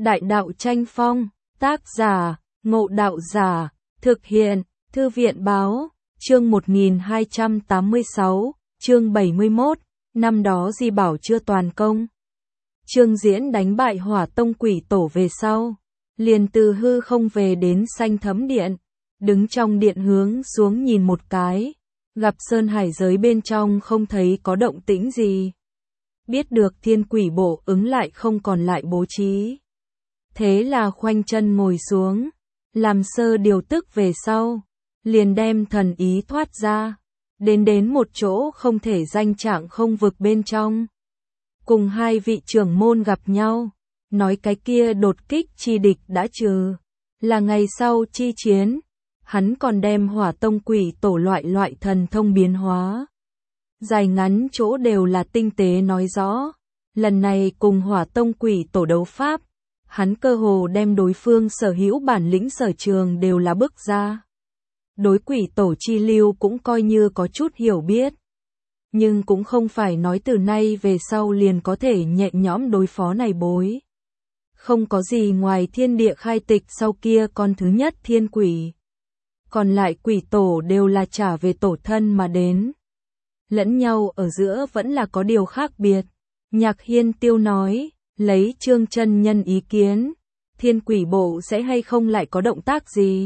Đại đạo tranh phong, tác giả, Ngộ Đạo Giả, thực hiện, Thư viện báo, chương 1286, chương 71, năm đó Di Bảo chưa toàn công. Trương Diễn đánh bại Hỏa Tông Quỷ Tổ về sau, liền từ hư không về đến Xanh Thấm Điện, đứng trong điện hướng xuống nhìn một cái, gặp sơn hải giới bên trong không thấy có động tĩnh gì. Biết được Thiên Quỷ Bộ ứng lại không còn lại bố trí. Thế là khoanh chân ngồi xuống, làm sơ điều tức về sau, liền đem thần ý thoát ra, đến một chỗ không thể danh trạng không vực bên trong. Cùng hai vị trưởng môn gặp nhau, nói cái kia đột kích chi địch đã trừ, là ngày sau chi chiến, hắn còn đem Hỏa Tông Quỷ Tổ loại thần thông biến hóa. Dài ngắn chỗ đều là tinh tế nói rõ, lần này cùng Hỏa Tông Quỷ Tổ đấu pháp, hắn cơ hồ đem đối phương sở hữu bản lĩnh sở trường đều là bức ra. Đối Quỷ Tổ chi lưu cũng coi như có chút hiểu biết. Nhưng cũng không phải nói từ nay về sau liền có thể nhẹ nhõm đối phó này bối. Không có gì ngoài thiên địa khai tịch sau kia con thứ nhất thiên quỷ. Còn lại quỷ tổ đều là trả về tổ thân mà đến. Lẫn nhau ở giữa vẫn là có điều khác biệt. Nhạc Hiên Tiêu nói, lấy Trương chân nhân ý kiến, Thiên Quỷ Bộ sẽ hay không lại có động tác gì?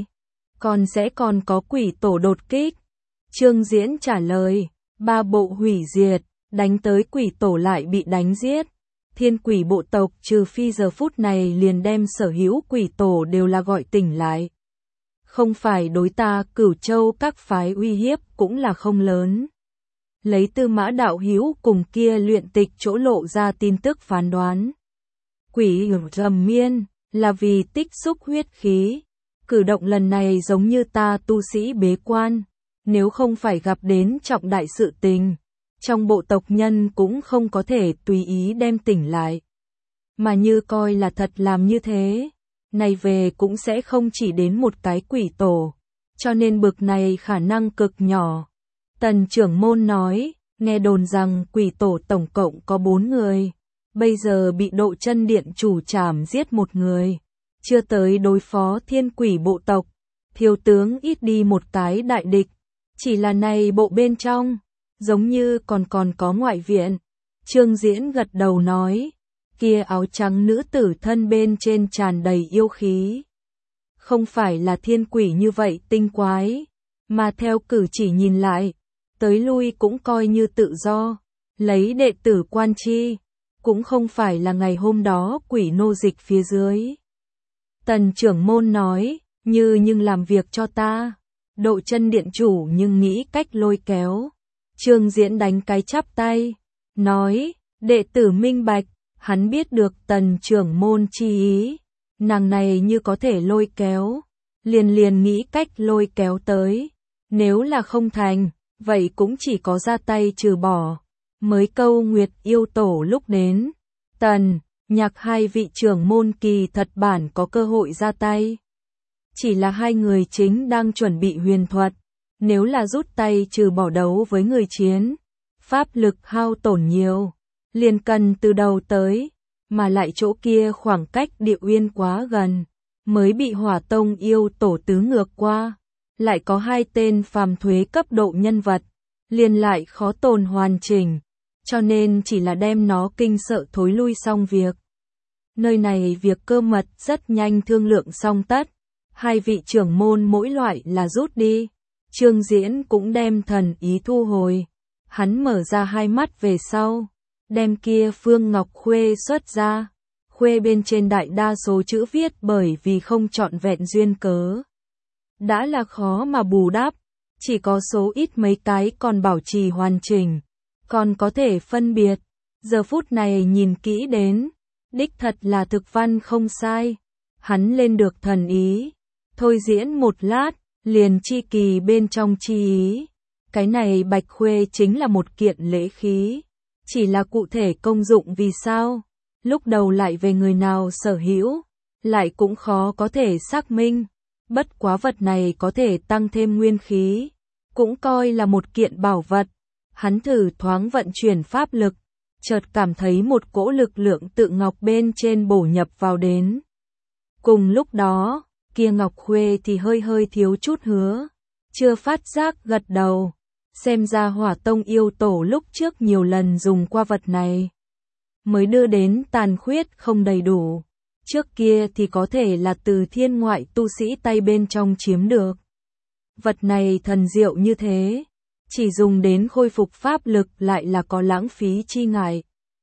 Còn có quỷ tổ đột kích. Trương Diễn trả lời, 3 bộ hủy diệt, đánh tới quỷ tổ lại bị đánh giết. Thiên Quỷ Bộ tộc trừ phi giờ phút này liền đem sở hữu quỷ tổ đều là gọi tỉnh lại. Không phải đối ta Cửu Châu các phái uy hiếp cũng là không lớn. Lấy Tư Mã đạo hữu cùng kia luyện tịch chỗ lộ ra tin tức phán đoán. Quỷ Rầm Miên là vì tích xúc huyết khí. Cử động lần này giống như ta tu sĩ bế quan. Nếu không phải gặp đến trọng đại sự tình, trong bộ tộc nhân cũng không có thể tùy ý đem tỉnh lại. Mà như coi là thật làm như thế, này về cũng sẽ không chỉ đến một cái quỷ tổ, cho nên bực này khả năng cực nhỏ. Tần trưởng môn nói, nghe đồn rằng quỷ tổ tổng cộng có 4 người, bây giờ bị Độ Chân Điện chủ trảm giết 1 người, chưa tới đối phó Thiên Quỷ Bộ tộc, thiếu tướng ít đi một cái đại địch. Chỉ là này bộ bên trong, giống như còn có ngoại viện. Trương Diễn gật đầu nói, kia áo trắng nữ tử thân bên trên tràn đầy yêu khí. Không phải là thiên quỷ như vậy tinh quái, mà theo cử chỉ nhìn lại, tới lui cũng coi như tự do, lấy đệ tử quan chi, cũng không phải là ngày hôm đó quỷ nô dịch phía dưới. Tần trưởng môn nói, nhưng làm việc cho ta. Độ Chân Điện chủ nhưng nghĩ cách lôi kéo. Trương Diễn đánh cái chắp tay, nói, đệ tử minh bạch, hắn biết được tần trưởng môn chi ý. Nàng này như có thể lôi kéo, liền nghĩ cách lôi kéo tới. Nếu là không thành, vậy cũng chỉ có ra tay trừ bỏ. Mới câu Nguyệt yêu tổ lúc đến, Tần, Nhạc hai vị trưởng môn kỳ thật bản có cơ hội ra tay. Chỉ là hai người chính đang chuẩn bị huyền thuật, nếu là rút tay trừ bỏ đấu với người chiến, pháp lực hao tổn nhiều, liền cần từ đầu tới, mà lại chỗ kia khoảng cách địa uyên quá gần, mới bị Hỏa Tông yêu tổ tứ ngược qua, lại có 2 tên phàm thuế cấp độ nhân vật, liền lại khó tồn hoàn chỉnh, cho nên chỉ là đem nó kinh sợ thối lui xong việc. Nơi này việc cơ mật rất nhanh thương lượng xong tất. Hai vị trưởng môn mỗi loại là rút đi. Trương Diễn cũng đem thần ý thu hồi. Hắn mở ra 2 mắt về sau, đem kia Phương Ngọc Khuê xuất ra. Khuê bên trên đại đa số chữ viết bởi vì không trọn vẹn duyên cớ. Đã là khó mà bù đắp, chỉ có số ít mấy cái còn bảo trì hoàn chỉnh, còn có thể phân biệt. Giờ phút này nhìn kỹ đến, đích thật là thực văn không sai. Hắn lên được thần ý. Thôi diễn một lát, liền chi kỳ bên trong chi ý. Cái này Bạch Khuê chính là một kiện lễ khí. Chỉ là cụ thể công dụng vì sao, lúc đầu lại về người nào sở hữu, lại cũng khó có thể xác minh. Bất quá vật này có thể tăng thêm nguyên khí, cũng coi là một kiện bảo vật. Hắn thử thoáng vận chuyển pháp lực, chợt cảm thấy một cỗ lực lượng tự ngọc bên trên bổ nhập vào đến. Cùng lúc đó, kia Ngọc Khuê thì hơi hơi thiếu chút hứa, chưa phát giác gật đầu, xem ra Hỏa Tông yêu tổ lúc trước nhiều lần dùng qua vật này, mới đưa đến tàn khuyết không đầy đủ, trước kia thì có thể là từ thiên ngoại tu sĩ tay bên trong chiếm được. Vật này thần diệu như thế, chỉ dùng đến khôi phục pháp lực lại là có lãng phí chi ngại.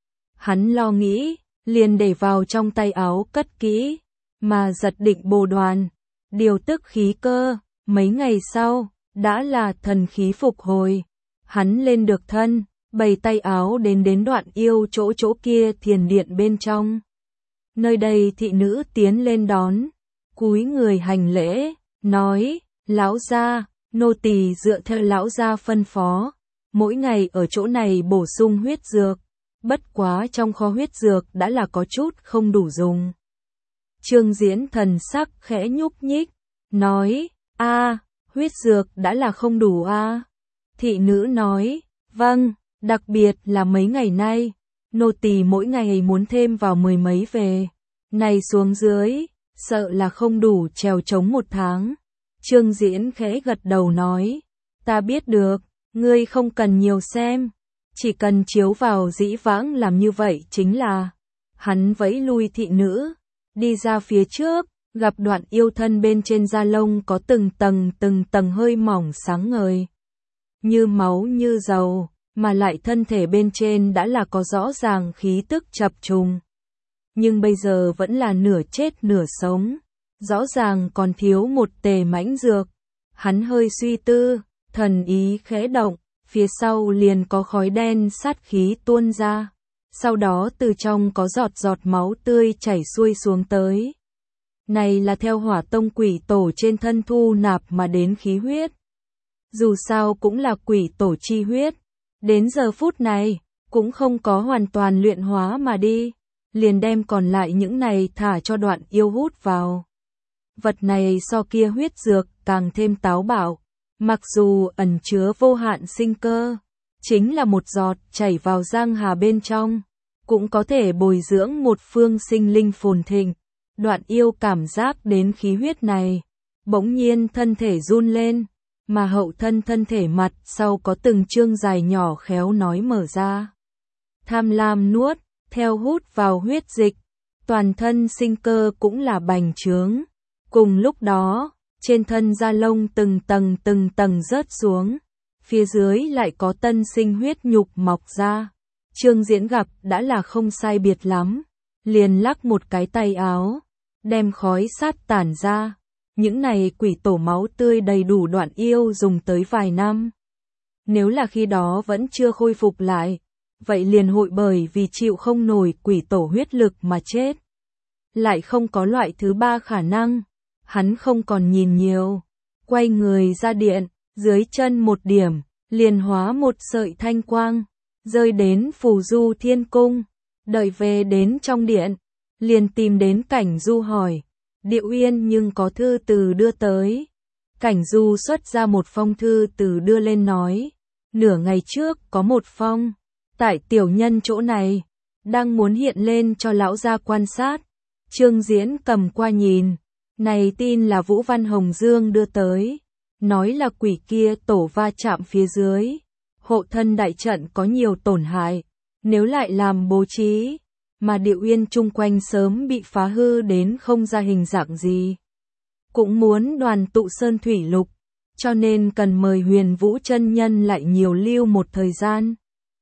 Hắn lo nghĩ, liền để vào trong tay áo cất kỹ, mà giật định bồ đoàn, điều tức khí cơ, mấy ngày sau, đã là thần khí phục hồi. Hắn lên được thân, bày tay áo đến Đoạn Yêu chỗ kia thiền điện bên trong. Nơi đây thị nữ tiến lên đón, cúi người hành lễ, nói, lão gia, nô tỳ dựa theo lão gia phân phó, mỗi ngày ở chỗ này bổ sung huyết dược, bất quá trong kho huyết dược đã là có chút không đủ dùng. Trương Diễn thần sắc khẽ nhúc nhích, nói, huyết dược đã là không đủ Thị nữ nói, vâng, đặc biệt là mấy ngày nay, nô tỳ mỗi ngày muốn thêm vào 10 mấy về, này xuống dưới, sợ là không đủ trèo trống 1 tháng. Trương Diễn khẽ gật đầu nói, ta biết được, ngươi không cần nhiều xem, chỉ cần chiếu vào dĩ vãng làm như vậy chính là. Hắn vẫy lui thị nữ, đi ra phía trước, gặp Đoạn Yêu thân bên trên da lông có từng tầng hơi mỏng sáng ngời, như máu như dầu, mà lại thân thể bên trên đã là có rõ ràng khí tức chập trùng. Nhưng bây giờ vẫn là nửa chết nửa sống, rõ ràng còn thiếu một tề mãnh dược. Hắn hơi suy tư, thần ý khẽ động, phía sau liền có khói đen sát khí tuôn ra, sau đó từ trong có giọt máu tươi chảy xuôi xuống tới. Này là theo Hỏa Tông quỷ tổ trên thân thu nạp mà đến khí huyết. Dù sao cũng là quỷ tổ chi huyết, đến giờ phút này, cũng không có hoàn toàn luyện hóa mà đi, liền đem còn lại những này thả cho Đoạn Yêu hút vào. Vật này so kia huyết dược càng thêm táo bạo, mặc dù ẩn chứa vô hạn sinh cơ, chính là một giọt chảy vào giang hà bên trong, cũng có thể bồi dưỡng một phương sinh linh phồn thịnh. Đoạn Yêu cảm giác đến khí huyết này, bỗng nhiên thân thể run lên, mà hậu thân thể mặt sau có từng chương dài nhỏ khéo nói mở ra. Tham lam nuốt, theo hút vào huyết dịch, toàn thân sinh cơ cũng là bành trướng. Cùng lúc đó, trên thân da lông từng tầng rớt xuống, phía dưới lại có tân sinh huyết nhục mọc ra. Trương Diễn gặp đã là không sai biệt lắm, liền lắc một cái tay áo, đem khói sát tản ra. Những này quỷ tổ máu tươi đầy đủ Đoạn Yêu dùng tới vài năm. Nếu là khi đó vẫn chưa khôi phục lại, vậy liền hội bởi vì chịu không nổi quỷ tổ huyết lực mà chết. Lại không có loại thứ ba khả năng. Hắn không còn nhìn nhiều, quay người ra điện, dưới chân một điểm, liền hóa một sợi thanh quang, rơi đến Phù Du Thiên Cung. Đợi về đến trong điện, liền tìm đến Cảnh Du hỏi, Điệu Uyên nhưng có thư từ đưa tới. Cảnh Du xuất ra một phong thư từ đưa lên nói, nửa ngày trước có một phong, tại tiểu nhân chỗ này, đang muốn hiện lên cho lão gia quan sát. Trương Diễn cầm qua nhìn. Này tin là Vũ Văn Hồng Dương đưa tới, nói là quỷ kia tổ va chạm phía dưới, hộ thân đại trận có nhiều tổn hại, nếu lại làm bố trí, mà Điệu Uyên chung quanh sớm bị phá hư đến không ra hình dạng gì. Cũng muốn đoàn tụ sơn thủy lục, cho nên cần mời Huyền Vũ chân nhân lại nhiều lưu một thời gian.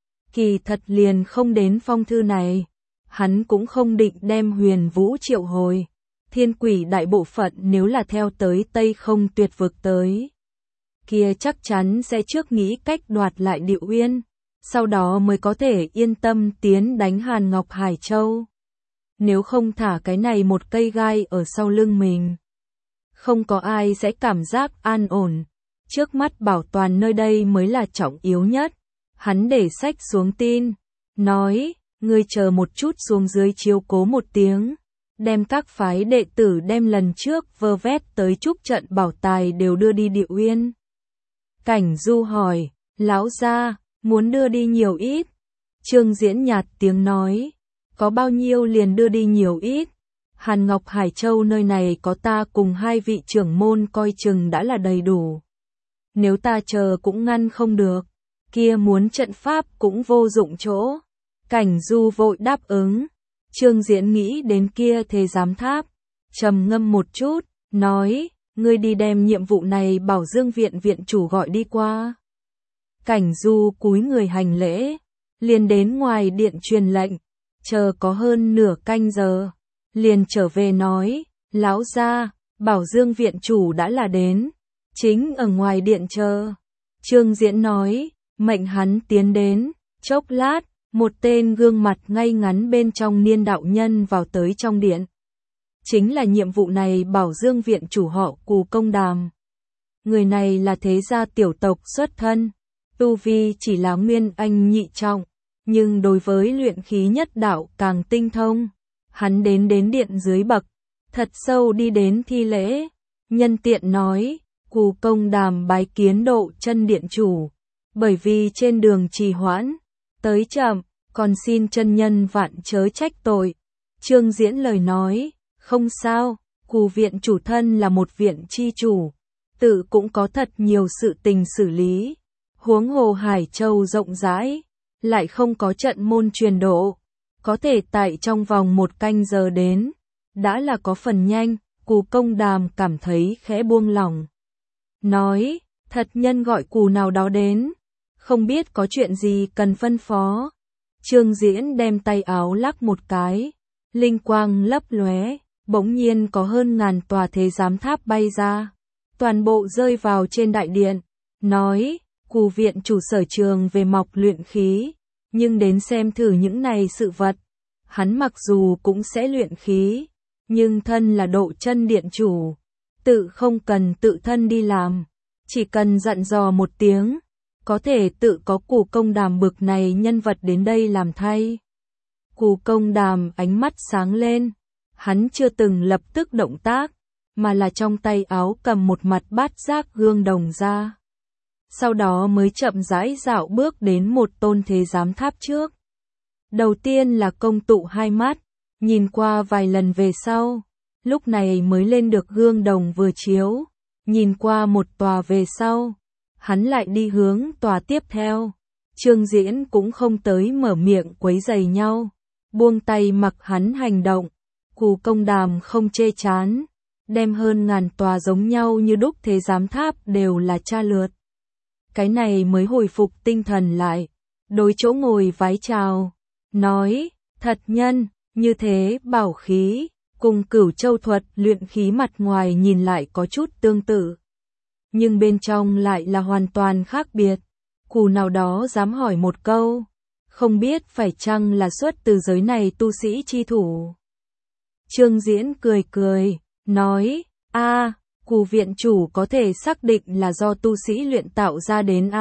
Kỳ thật liền không đến phong thư này, hắn cũng không định đem Huyền Vũ triệu hồi. Thiên quỷ đại bộ phận nếu là theo tới Tây Không Tuyệt Vực tới, kia chắc chắn sẽ trước nghĩ cách đoạt lại Điệu Uyên, sau đó mới có thể yên tâm tiến đánh Hàn Ngọc Hải Châu. Nếu không thả cái này một cây gai ở sau lưng mình, không có ai sẽ cảm giác an ổn. Trước mắt bảo toàn nơi đây mới là trọng yếu nhất. Hắn để sách xuống tin, nói, ngươi chờ một chút xuống dưới chiếu cố một tiếng. Đem các phái đệ tử đem lần trước vơ vét tới trúc trận bảo tài đều đưa đi Điệu Uyên. Cảnh Du hỏi, lão gia, muốn đưa đi nhiều ít? Trương Diễn nhạt tiếng nói, có bao nhiêu liền đưa đi nhiều ít. Hàn Ngọc Hải Châu nơi này có ta cùng 2 vị trưởng môn coi chừng đã là đầy đủ. Nếu ta chờ cũng ngăn không được, kia muốn trận pháp cũng vô dụng chỗ. Cảnh Du vội đáp ứng. Trương Diễn nghĩ đến kia thế giám tháp, trầm ngâm một chút, nói, ngươi đi đem nhiệm vụ này Bảo Dương viện viện chủ gọi đi qua. Cảnh Du cúi người hành lễ, liền đến ngoài điện truyền lệnh, chờ có hơn nửa canh giờ, liền trở về nói, lão gia, Bảo Dương viện chủ đã là đến, chính ở ngoài điện chờ. Trương Diễn nói, mệnh hắn tiến đến, chốc lát, một tên gương mặt ngay ngắn bên trong niên đạo nhân vào tới trong điện. Chính là nhiệm vụ này Bảo Dương viện chủ họ Cù Công Đàm. Người này là thế gia tiểu tộc xuất thân, tu vi chỉ là nguyên anh nhị trọng, nhưng đối với luyện khí nhất đạo càng tinh thông. Hắn đến điện dưới bậc, thật sâu đi đến thi lễ, nhân tiện nói, Cù Công Đàm bái kiến Độ Chân điện chủ, bởi vì trên đường trì hoãn, tới chậm, còn xin chân nhân vạn chớ trách tội. Trương Diễn lời nói, không sao, Cù viện chủ thân là một viện chi chủ, tự cũng có thật nhiều sự tình xử lý, huống hồ Hải Châu rộng rãi, lại không có trận môn truyền độ, có thể tại trong vòng 1 canh giờ đến, đã là có phần nhanh. Cù Công Đàm cảm thấy khẽ buông lỏng, nói, thật nhân gọi Cù nào đó đến, không biết có chuyện gì cần phân phó. Trương Diễn đem tay áo lắc một cái, linh quang lấp lóe, bỗng nhiên có hơn ngàn tòa thế giám tháp bay ra, toàn bộ rơi vào trên đại điện, nói, Cù viện chủ sở trường về mọc luyện khí, nhưng đến xem thử những này sự vật, hắn mặc dù cũng sẽ luyện khí, nhưng thân là Độ Chân điện chủ, tự không cần tự thân đi làm, chỉ cần dặn dò một tiếng, có thể tự có Cù Công Đàm bực này nhân vật đến đây làm thay. Cù Công Đàm ánh mắt sáng lên, hắn chưa từng lập tức động tác, mà là trong tay áo cầm một mặt bát giác gương đồng ra. Sau đó mới chậm rãi dạo bước đến một tôn thế giám tháp trước. Đầu tiên là công tụ 2 mắt, nhìn qua vài lần về sau, lúc này mới lên được gương đồng vừa chiếu, nhìn qua một tòa về sau, hắn lại đi hướng tòa tiếp theo. Trương Diễn cũng không tới mở miệng quấy rầy nhau, buông tay mặc hắn hành động. Cù Công Đàm không chê chán, đem hơn ngàn tòa giống nhau như đúc thế giám tháp đều là tra lượt. Cái này mới hồi phục tinh thần lại, đối chỗ ngồi vái chào, nói, thật nhân, như thế bảo khí, cùng Cửu Châu thuật luyện khí mặt ngoài nhìn lại có chút tương tự, nhưng bên trong lại là hoàn toàn khác biệt. Cù nào đó dám hỏi một câu, không biết phải chăng là xuất từ giới này tu sĩ chi thủ. Trương Diễn cười cười, nói, Cù viện chủ có thể xác định là do tu sĩ luyện tạo ra đến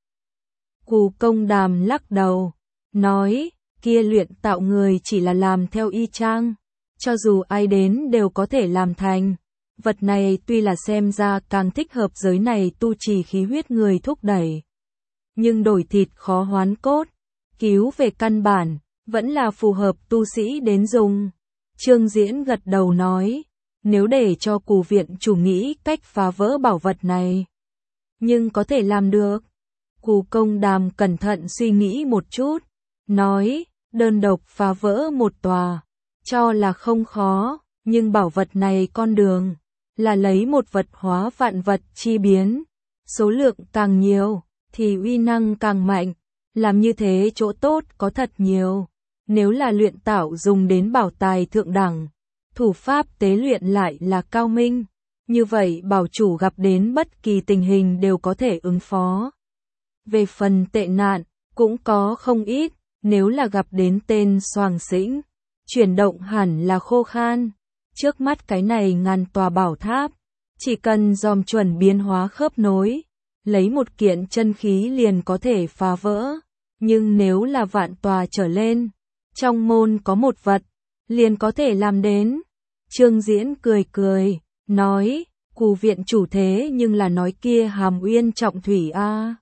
Cù Công Đàm lắc đầu, nói, kia luyện tạo người chỉ là làm theo y chang, cho dù ai đến đều có thể làm thành. Vật này tuy là xem ra càng thích hợp giới này tu trì khí huyết người thúc đẩy, nhưng đổi thịt khó hoán cốt, cứu về căn bản, vẫn là phù hợp tu sĩ đến dùng. Trương Diễn gật đầu nói, nếu để cho Cù viện chủ nghĩ cách phá vỡ bảo vật này, nhưng có thể làm được. Cù Công Đàm cẩn thận suy nghĩ một chút, nói, đơn độc phá vỡ một tòa, cho là không khó, nhưng bảo vật này con đường, là lấy một vật hóa vạn vật chi biến, số lượng càng nhiều, thì uy năng càng mạnh, làm như thế chỗ tốt có thật nhiều. Nếu là luyện tạo dùng đến bảo tài thượng đẳng, thủ pháp tế luyện lại là cao minh, như vậy bảo chủ gặp đến bất kỳ tình hình đều có thể ứng phó. Về phần tệ nạn, cũng có không ít, nếu là gặp đến tên Soàng Sĩnh, chuyển động hẳn là khô khan. Trước mắt cái này ngàn tòa bảo tháp, chỉ cần dòm chuẩn biến hóa khớp nối, lấy một kiện chân khí liền có thể phá vỡ, nhưng nếu là vạn tòa trở lên, trong môn có một vật, liền có thể làm đến. Trương Diễn cười cười, nói, Cù viện chủ thế nhưng là nói kia Hàm Uyên trọng thủy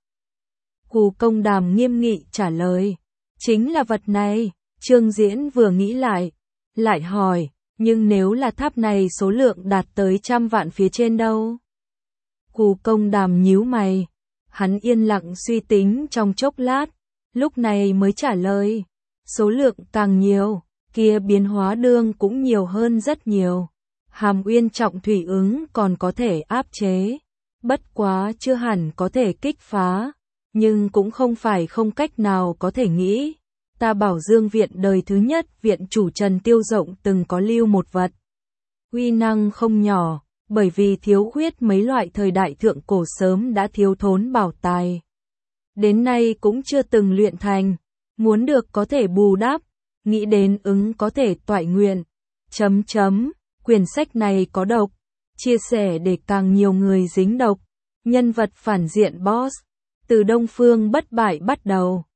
Cù Công Đàm nghiêm nghị trả lời, chính là vật này. Trương Diễn vừa nghĩ lại hỏi, Nhưng nếu là tháp này số lượng đạt tới trăm vạn phía trên đâu? Cù Công Đàm nhíu mày. Hắn yên lặng suy tính trong chốc lát, lúc này mới trả lời. Số lượng càng nhiều, kia biến hóa đương cũng nhiều hơn rất nhiều. Hàm Uyên trọng thủy ứng còn có thể áp chế. Bất quá chưa hẳn có thể kích phá. Nhưng cũng không phải không cách nào có thể nghĩ. Ta Bảo Dương viện đời thứ nhất viện chủ Trần Tiêu Rộng từng có lưu một vật. Uy năng không nhỏ, bởi vì thiếu khuyết mấy loại thời đại thượng cổ sớm đã thiếu thốn bảo tài. Đến nay cũng chưa từng luyện thành, muốn được có thể bù đắp, nghĩ đến ứng có thể toại nguyện. Quyển sách này có độc, chia sẻ để càng nhiều người dính độc. Nhân vật phản diện boss, từ Đông Phương bất bại bắt đầu.